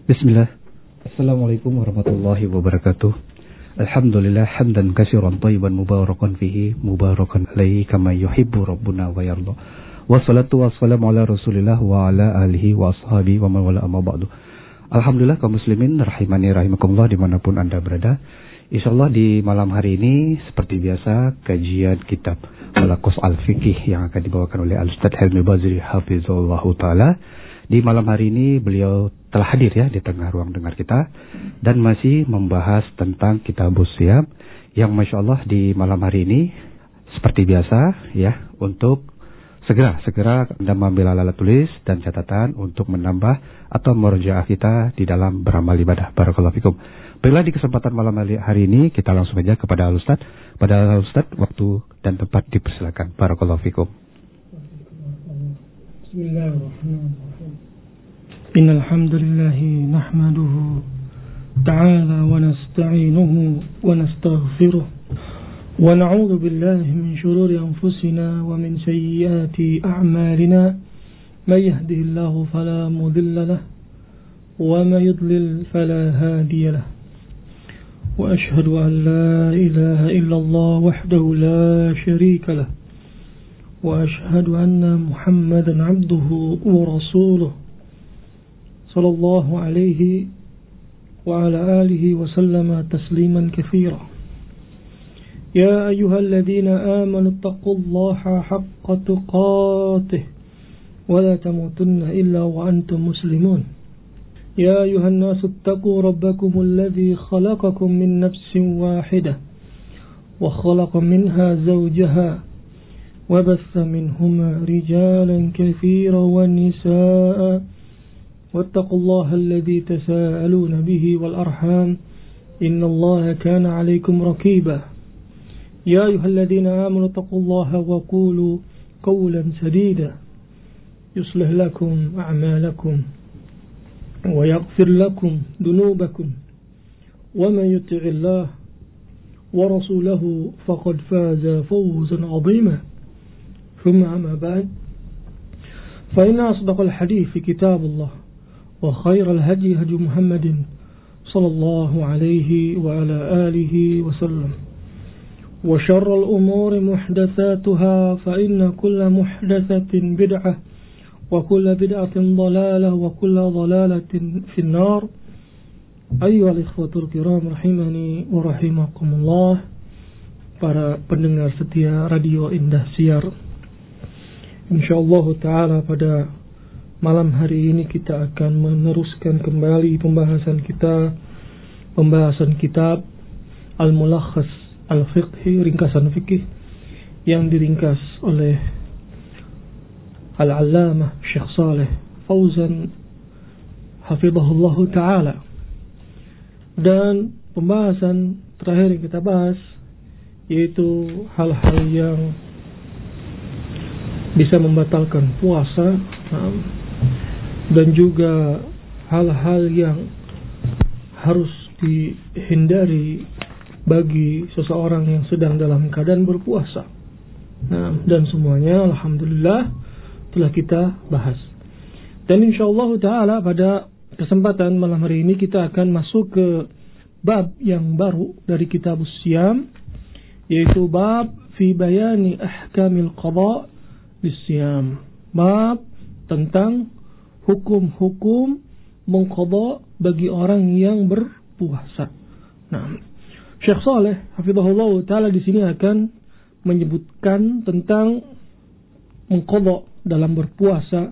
Bismillah. Assalamualaikum warahmatullahi wabarakatuh. Alhamdulillah hamdan katsiran thayyiban mubarakan fihi mubarakan alaihi kama yuhibbu rabbuna wa yarda. Wassalatu wassalamu ala Rasulillah wa ala alihi wa ashabihi wa man wala amma ba'du. Alhamdulillah kaum muslimin rahimani rahimakumullah dimanapun Anda berada. Insyaallah di malam hari ini seperti biasa kajian kitab Al-Qos Al-Fiqih yang akan dibawakan oleh Al-Ustaz Helmi Baziri hafizahullahu taala. Di malam hari ini beliau telah hadir ya di tengah ruang dengar kita dan masih membahas tentang Kitabus Shiyam yang Masya Allah di malam hari ini seperti biasa ya untuk segera Anda mengambil alat tulis dan catatan untuk menambah atau merjaah kita di dalam beramal ibadah. Barakallahu fikum. Baiklah, di kesempatan malam hari ini kita langsung saja kepada Al-Ustaz. Pada Al-Ustaz waktu dan tempat dipersilakan. Barakallahu fikum. Bismillahirrahmanirrahim. Innal hamdalillah nahmaduhu ta'ala wa nasta'inuhu wa nastaghfiruh wa na'udzu billahi min shururi anfusina wa min sayyiati a'malina may yahdihillahu fala mudilla lahu wa may yudlil fala hadiya lahu wa ashhadu an la ilaha illallah wahdahu la sharika lahu wa ashhadu anna Muhammadan 'abduhu wa rasuluh sallallahu alaihi wa ala alihi wa sallama tasliman katsira. Ya ayyuhalladzina amanu taqullaha haqqa tuqatih wa la tamutunna illa wa antum muslimun. Ya ayyuhan nasu ittaqu rabbakumul ladzi khalaqakum min nafsin wahidah wa khalaqa minha zawjaha wa batha minhuma rijalan katsiran wa nisaa'a واتقوا الله الذي تساءلون به والأرحام إن الله كان عليكم رقيبا يا أيها الذين آمنوا اتقوا الله وقولوا قولا سديدا يصلح لكم أعمالكم ويغفر لكم ذنوبكم ومن يطع الله ورسوله فقد فاز فوزا عظيما ثم أما بعد فإن أصدق الحديث كتاب الله وخير الهدي هدي محمد صلى الله عليه وعلى آله وسلم وشر الأمور محدثاتها فإن كل محدثة بدعة وكل بدعة ضلالة وكل ضلالة في النار. أيها الإخوة الكرام rahimani wa rahimakumullah, para pendengar setia Radio Indah Siar. InsyaAllah ta'ala pada malam hari ini kita akan meneruskan kembali pembahasan kitab Al-Mulakhas Al-Fiqhi, ringkasan fikih yang diringkas oleh Al-Allamah Syekh Saleh Fauzan hafizahullahu ta'ala. Dan pembahasan terakhir yang kita bahas yaitu hal-hal yang bisa membatalkan puasa dan juga hal-hal yang harus dihindari bagi seseorang yang sedang dalam keadaan berpuasa. Dan semuanya alhamdulillah telah kita bahas. Dan insyaallah ta'ala pada kesempatan malam hari ini kita akan masuk ke bab yang baru dari Kitabus Shiyam, yaitu bab fi bayani ahkamil qada bisyam. Bab tentang hukum-hukum mengqadha bagi orang yang berpuasa. Syekh Saleh hafizahullah taala di sini akan menyebutkan tentang mengqadha dalam berpuasa.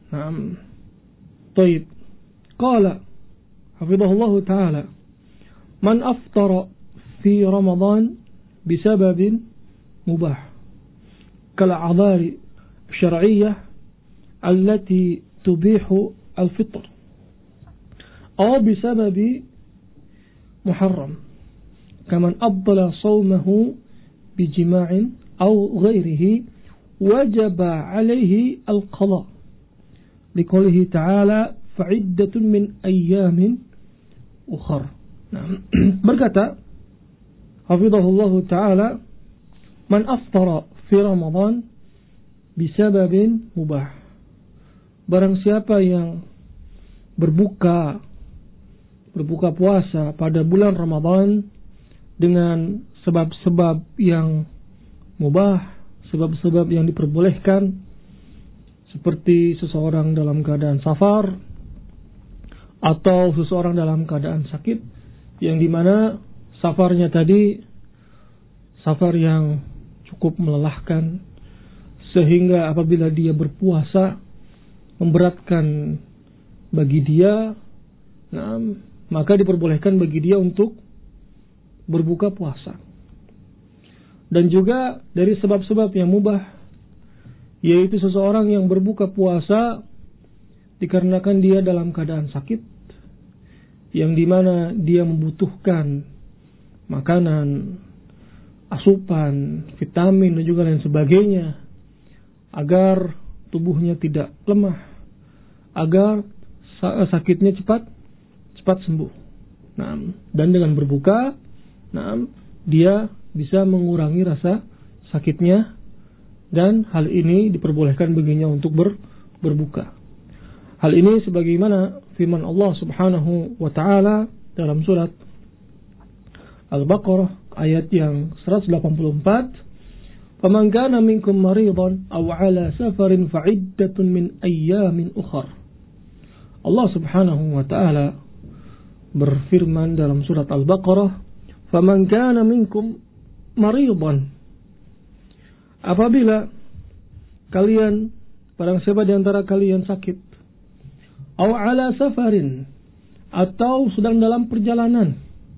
Taib. Qala hafizahullah taala, man aftara fi Ramadan bisababin mubah kal a'dhari syar'iyyah التي تبيح الفطر أو بسبب محرم كمن أبطل صومه بجماع أو غيره وجب عليه القضاء لقوله تعالى فعدة من أيام أخر. berkata hafizahullahu ta'ala, man aftara fi Ramadan bisababin mubah, barang siapa yang berbuka berbuka puasa pada bulan Ramadan dengan sebab-sebab yang mubah, sebab-sebab yang diperbolehkan, seperti seseorang dalam keadaan safar atau seseorang dalam keadaan sakit, yang dimana safarnya tadi safar yang cukup melelahkan, sehingga apabila dia berpuasa memberatkan bagi dia, maka diperbolehkan bagi dia untuk berbuka puasa. Dan juga dari sebab-sebab yang mubah, yaitu seseorang yang berbuka puasa dikarenakan dia dalam keadaan sakit, yang dimana dia membutuhkan makanan, asupan, vitamin dan juga lain sebagainya, agar tubuhnya tidak lemah, agar sakitnya cepat sembuh. Dan dengan berbuka, dia bisa mengurangi rasa sakitnya, dan hal ini diperbolehkan baginya untuk berbuka. Hal ini sebagaimana firman Allah Subhanahu wa taala dalam surat Al-Baqarah ayat yang 184, "Faman kana minkum maridan aw 'ala safarin fa'iddatun min ayyamin ukhar." Allah Subhanahu wa taala berfirman dalam surat Al-Baqarah, "Faman kana minkum maridan." Apabila kalian, barang siapa di antara kalian sakit, aw 'ala safarin, atau sedang dalam perjalanan,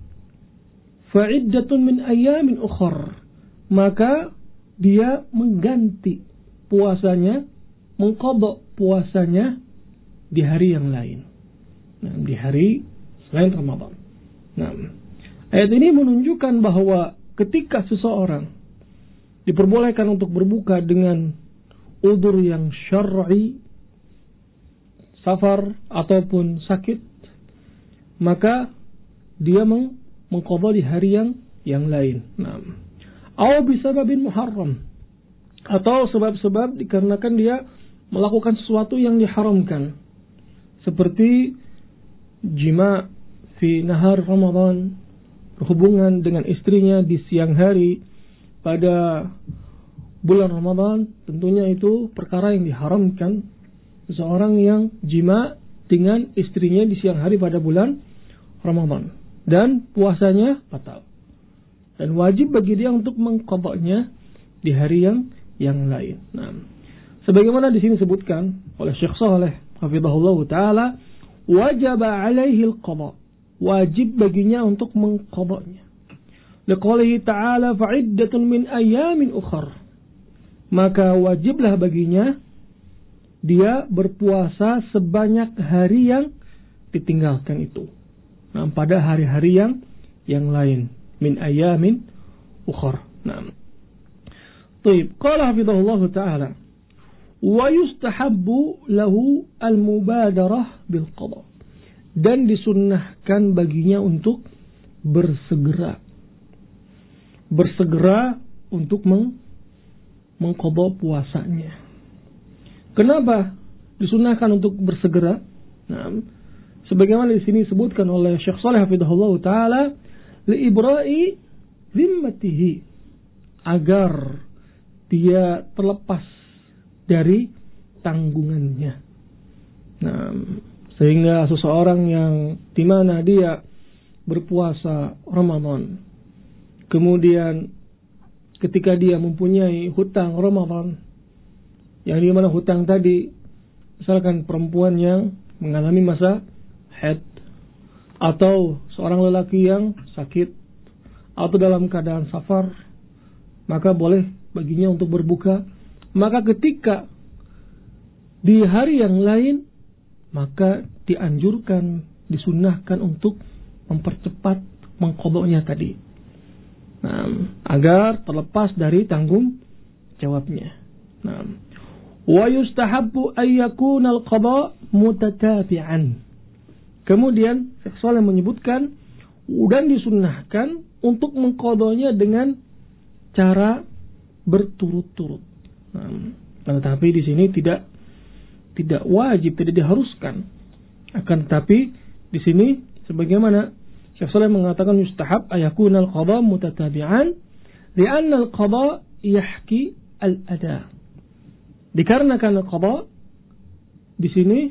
fa'iddatun min ayyamin ukhar, maka dia mengganti puasanya, mengqadha puasanya di hari yang lain, di hari selain Ramadan. Ayat ini menunjukkan bahwa ketika seseorang diperbolehkan untuk berbuka dengan udzur yang syar'i, safar ataupun sakit, maka dia mengqadha di hari yang lain. Atau bisababin muharram, atau sebab-sebab dikarenakan dia melakukan sesuatu yang diharamkan, seperti jima fi nahar Ramadan, berhubungan dengan istrinya di siang hari pada bulan Ramadan. Tentunya itu perkara yang diharamkan. Seseorang yang jima dengan istrinya di siang hari pada bulan Ramadan, dan puasanya batal, dan wajib bagi dia untuk mengqadhanya di hari yang lain. Sebagaimana di sini disebutkan oleh Syekh Shalih hafizahullah taala, wajaba alaihi al-qadha, wajib baginya untuk mengqadhanya. Liqaulihi ta'ala fa'iddatun min ayyamin ukhar, maka wajiblah baginya dia berpuasa sebanyak hari yang ditinggalkan itu, pada hari-hari yang lain, min ayyamin ukhar. Baik, qala hafizahullah taala, wa yustahabbu lahu al-mubadarah bil qada, dan disunnahkan baginya untuk bersegera untuk mengqadha puasanya. Kenapa disunnahkan untuk bersegera? Sebagaimana di sini disebutkan oleh Syekh Shalih hafizahullah taala, li ibra'i zimmatihi, agar dia terlepas dari tanggungannya. Sehingga seseorang yang dimana dia berpuasa Ramadan, kemudian ketika dia mempunyai hutang Ramadan, yang dimana hutang tadi, misalkan perempuan yang mengalami masa haid, atau seorang lelaki yang sakit, atau dalam keadaan safar, maka boleh baginya untuk berbuka. Maka ketika di hari yang lain, maka dianjurkan, disunnahkan untuk mempercepat mengqadhanya tadi, agar terlepas dari tanggung jawabnya. Wa yustahabbu ay yakuna al-qadha mutatabi'an. Kemudian Syekh Shalih menyebutkan, dan disunnahkan untuk mengqadhanya dengan cara berturut-turut. Tetapi di sini tidak wajib, tidak diharuskan. Akan tetapi di sini Sebagaimana Syekh Shalih mengatakan yustahab ayakuna al-qada mutatabi'an li'anna al-qada yahki al-ada. Dikarenakan al-qada di sini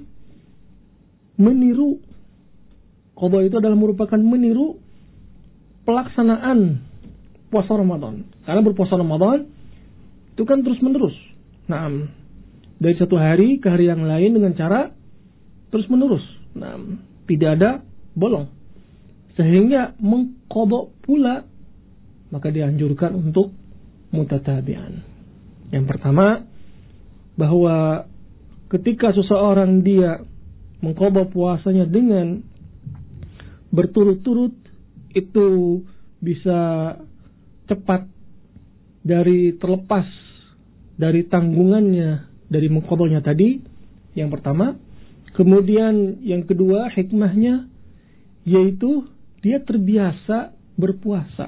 meniru, qada itu adalah merupakan meniru pelaksanaan puasa Ramadan. Karena berpuasa Ramadan itu kan terus-menerus. Nah, dari satu hari ke hari yang lain dengan cara terus-menerus. Nah, tidak ada bolong. Sehingga mengqadha pula, maka dianjurkan untuk mutatabi'an. Yang pertama, bahwa ketika seseorang dia mengqadha puasanya dengan berturut-turut, itu bisa cepat dari terlepas dari tanggungannya dari mengqadhanya tadi. Yang pertama. Kemudian yang kedua, hikmahnya yaitu dia terbiasa berpuasa.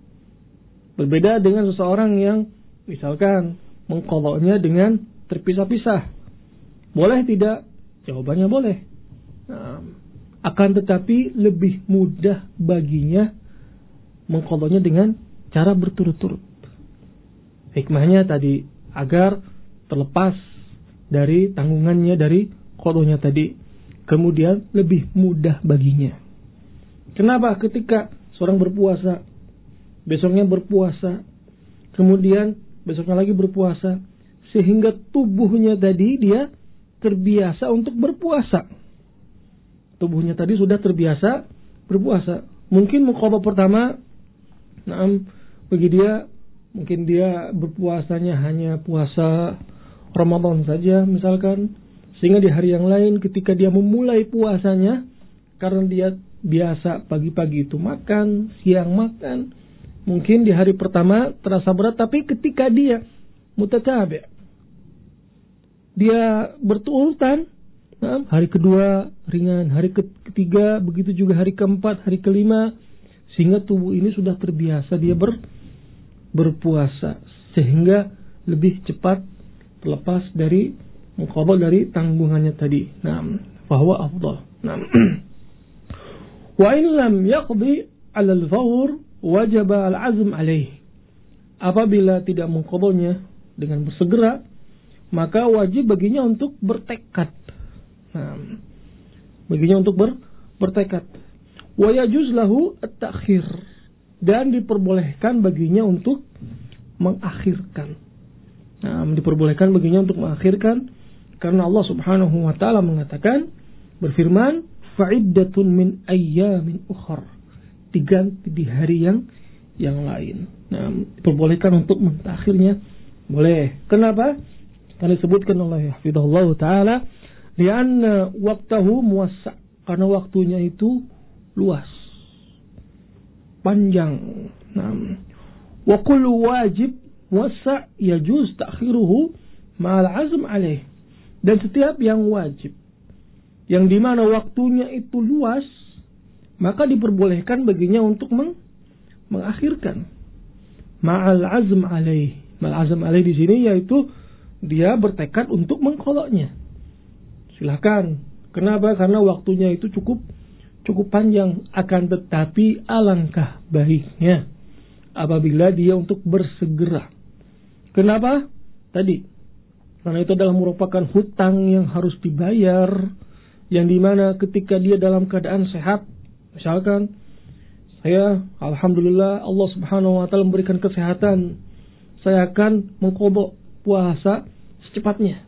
Berbeda dengan seseorang yang misalkan mengqadhanya dengan terpisah-pisah. Boleh tidak? Jawabannya boleh. Nah, akan tetapi lebih mudah baginya mengqadhanya dengan cara berturut-turut. Hikmahnya tadi agar terlepas dari tanggungannya dari qadhanya tadi. Kemudian lebih mudah baginya. Kenapa? Ketika seorang berpuasa, besoknya berpuasa, kemudian besoknya lagi berpuasa, sehingga tubuhnya tadi dia terbiasa untuk berpuasa. Tubuhnya tadi sudah terbiasa berpuasa. Mungkin mengqadha pertama, bagi dia mungkin dia berpuasanya hanya puasa Ramadan saja misalkan, sehingga di hari yang lain ketika dia memulai puasanya, karena dia biasa pagi-pagi itu makan, siang makan, mungkin di hari pertama terasa berat, tapi ketika dia mutatabi', dia berturutan, hari kedua ringan, hari ketiga, begitu juga hari keempat, hari kelima, sehingga tubuh ini sudah terbiasa dia berpuasa, sehingga lebih cepat terlepas dari mengqadha dari tanggungannya tadi. Fahuwa afdal. Wa in lam yaqdi 'ala al-fawr wajaba al-'azm 'alaih. Apabila tidak mengqadhanya dengan bersegera, maka wajib baginya untuk bertekad. Baginya untuk bertekad. Wa yajuz lahu at-ta'khir, dan diperbolehkan baginya untuk mengakhirkan. Diperbolehkan baginya untuk mengakhirkan, karena Allah Subhanahu wa taala mengatakan, berfirman, fa'iddatun min ayyamin ukhar, diganti di hari yang lain. Diperbolehkan untuk mentakhirnya, boleh. Kenapa? Karena disebutkan oleh hafizahullah taala, lianna waqtahu muwassa', karena waktunya itu luas, panjang. Wa kullu wajib wasa' yajuz ta'khiruhu ma'al 'azm 'alaih. Dan setiap yang wajib yang dimana waktunya itu luas, maka diperbolehkan baginya untuk mengakhirkan ma'al 'azm 'alaih. Ma'al 'azm 'alaih di sini yaitu dia bertekad untuk mengqadhanya. Silakan. Kenapa? Karena waktunya itu cukup panjang. Akan tetapi alangkah baiknya apabila dia untuk bersegera. Kenapa? Tadi, karena itu adalah merupakan hutang yang harus dibayar, yang dimana ketika dia dalam keadaan sehat, misalkan saya alhamdulillah Allah Subhanahu wa taala memberikan kesehatan, saya akan mengqadha puasa secepatnya.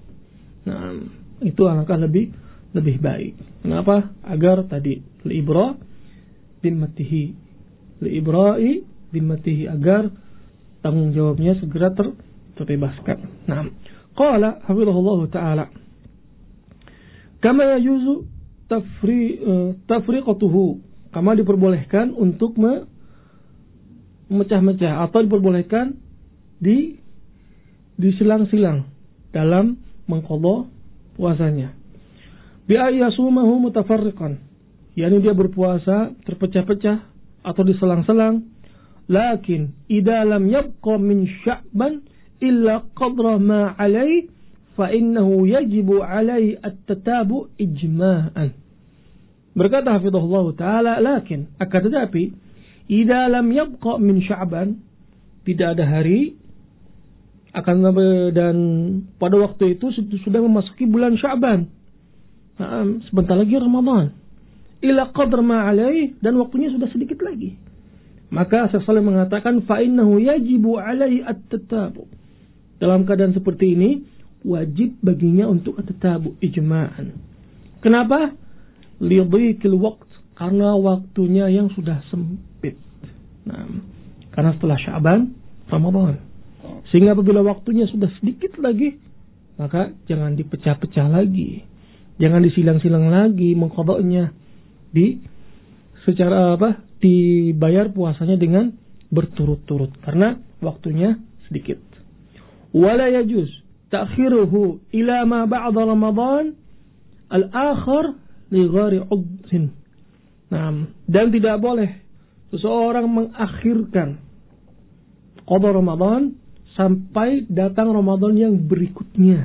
Itu alangkah lebih baik. Kenapa? Agar tadi liibra bimmatihi, liibra'i bimmatihi, agar tanggung jawabnya segera terbebaskan. Qala hafizahullah taala, kama yajuzu tafriqatuhu, kama diperbolehkan untuk memecah-mecah, atau diperbolehkan disilang-silang dalam mengqadha puasanya. Bi ayyasumahu mutafarriqan, yakni dia berpuasa terpecah-pecah atau diselang-selang. Lakin idza lam yabqa min sya'ban illa qadra ma 'alayhi fa innahu yajibu 'alayhi at-tatabu' ijma'an. Berkata hafizahullah ta'ala, lakin akan tetapi idza lam yabqa min Sya'ban, tidak ada hari dan pada waktu itu sudah memasuki bulan Sya'ban. Sebentar lagi Ramadan. Ila qadr ma alaih, dan waktunya sudah sedikit lagi. Maka Syekh Shalih mengatakan fa innahu yajibu alaihi at-tatabu. Dalam keadaan seperti ini wajib baginya untuk at-tatabu ijma'an. Kenapa? Lidhiqil waqt, karena waktunya yang sudah sempit. Karena setelah Sya'ban Ramadan. Sehingga apabila waktunya sudah sedikit lagi, maka jangan dipecah-pecah lagi. Jangan disilang-silang lagi mengqadanya. Dibayar puasanya dengan berturut-turut karena waktunya sedikit. Wala yajuz ta'khiruhu ila ma ba'da Ramadan al-akhar li ghairi 'udhrin. Dan tidak boleh seseorang mengakhirkan qada Ramadan sampai datang Ramadan yang berikutnya.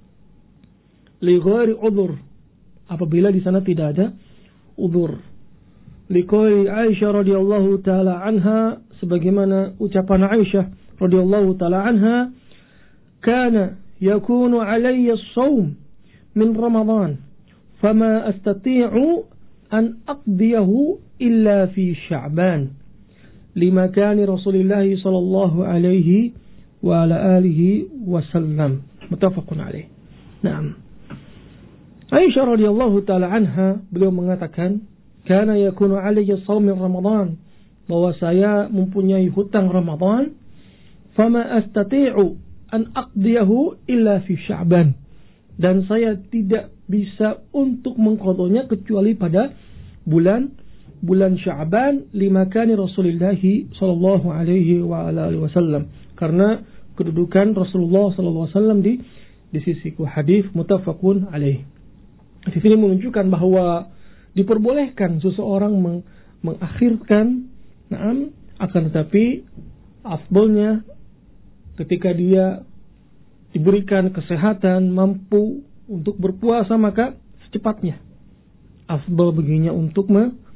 Li ghairi 'udhr, apabila di sana tidak ada udzur. Liqauli Aisyah radhiyallahu taala anha, sebagaimana ucapan Aisyah radhiyallahu taala anha, kana yakunu alayya as-shaum min Ramadan fama astati'u an aqdiyahu illa fi Sya'ban limakani Rasulillah sallallahu alaihi wa ala alihi wasallam. Muttafaqun alaih. Naam. Aisyah radhiyallahu taala anha, beliau mengatakan, kana yakunu alayya shaum min Ramadan, bahwa saya mempunyai hutang Ramadan, fama astati'u an aqdiyahu illa fi Sya'ban, dan saya tidak bisa untuk mengqadanya kecuali pada bulan Sya'ban, limakani Rasulullah sallallahu alaihi wa ala alihi wasallam, karena kedudukan Rasulullah sallallahu alaihi wasallam di sisiku. Hadis muttafaqun alaih. Di sini menunjukkan bahwa diperbolehkan seseorang mengakhirkan, akan tetapi afdolnya ketika dia diberikan kesehatan, mampu untuk berpuasa, maka secepatnya afdol baginya untuk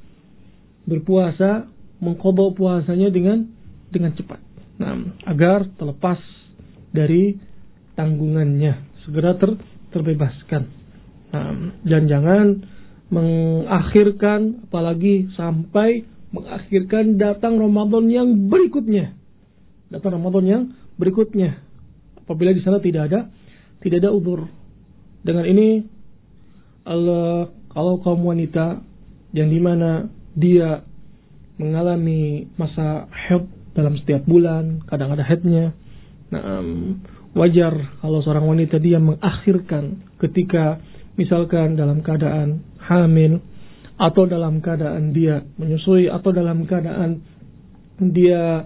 berpuasa, mengqadha puasanya dengan cepat, agar terlepas dari tanggungannya, segera terbebaskan. Dan jangan mengakhirkan, apalagi sampai mengakhirkan datang Ramadan yang berikutnya. Apabila di sana tidak ada udzur. Dengan ini kalau kaum wanita yang dimana dia mengalami masa haid dalam setiap bulan, kadang ada haidnya, wajar kalau seorang wanita dia mengakhirkan ketika misalkan dalam keadaan hamil, atau dalam keadaan dia menyusui, atau dalam keadaan dia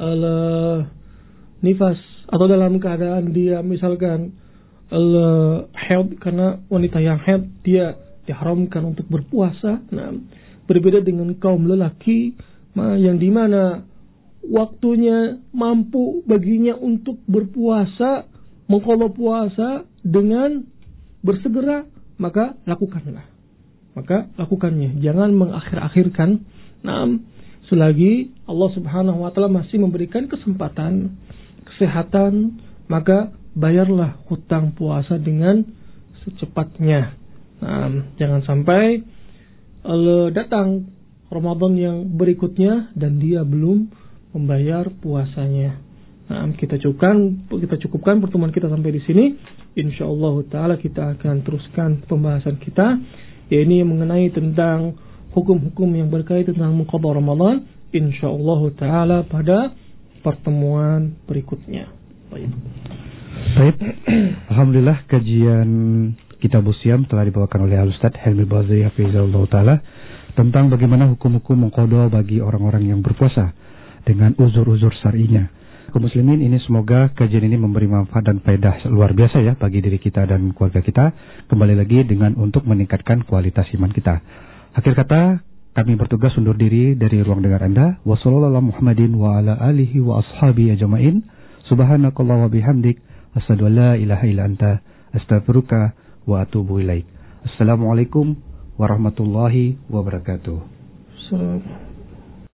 nifas, atau dalam keadaan dia misalkan haid, karena wanita yang haid dia diharamkan untuk berpuasa. Berbeda dengan kaum lelaki yang dimana waktunya mampu baginya untuk berpuasa, mengqadha puasa dengan bersegera, maka lakukannya. Jangan mengakhir-akhirkan. Selagi Allah Subhanahu wa taala masih memberikan kesempatan, kesehatan, maka bayarlah hutang puasa dengan secepatnya. Jangan sampai datang Ramadan yang berikutnya dan dia belum membayar puasanya. Kita cukupkan pertemuan kita sampai di sini. Insyaallah taala kita akan teruskan pembahasan kita, yakni mengenai tentang hukum-hukum yang berkaitan tentang mengqadha Ramadan, insyaallah taala pada pertemuan berikutnya. Baik. Alhamdulillah, kajian Kitabus Shiyam telah dibawakan oleh Al-Ustaz Helmi Bazari hafizahullah taala tentang bagaimana hukum-hukum mengqadha bagi orang-orang yang berpuasa dengan uzur-uzur syar'inya. Kaum muslimin, ini semoga kajian ini memberi manfaat dan faedah luar biasa ya bagi diri kita dan keluarga kita. Kembali lagi dengan untuk meningkatkan kualitas iman kita. Akhir kata, kami bertugas undur diri dari ruang dengar Anda. Wassallallahu Muhammadin wa ala alihi wa ashabihi ajma'in. Subhanakallah wa bihamdik, asyhadu an la ilaha illa anta, astaghfiruka wa atubu ilaik. Assalamualaikum warahmatullahi wabarakatuh. Assalamualaikum.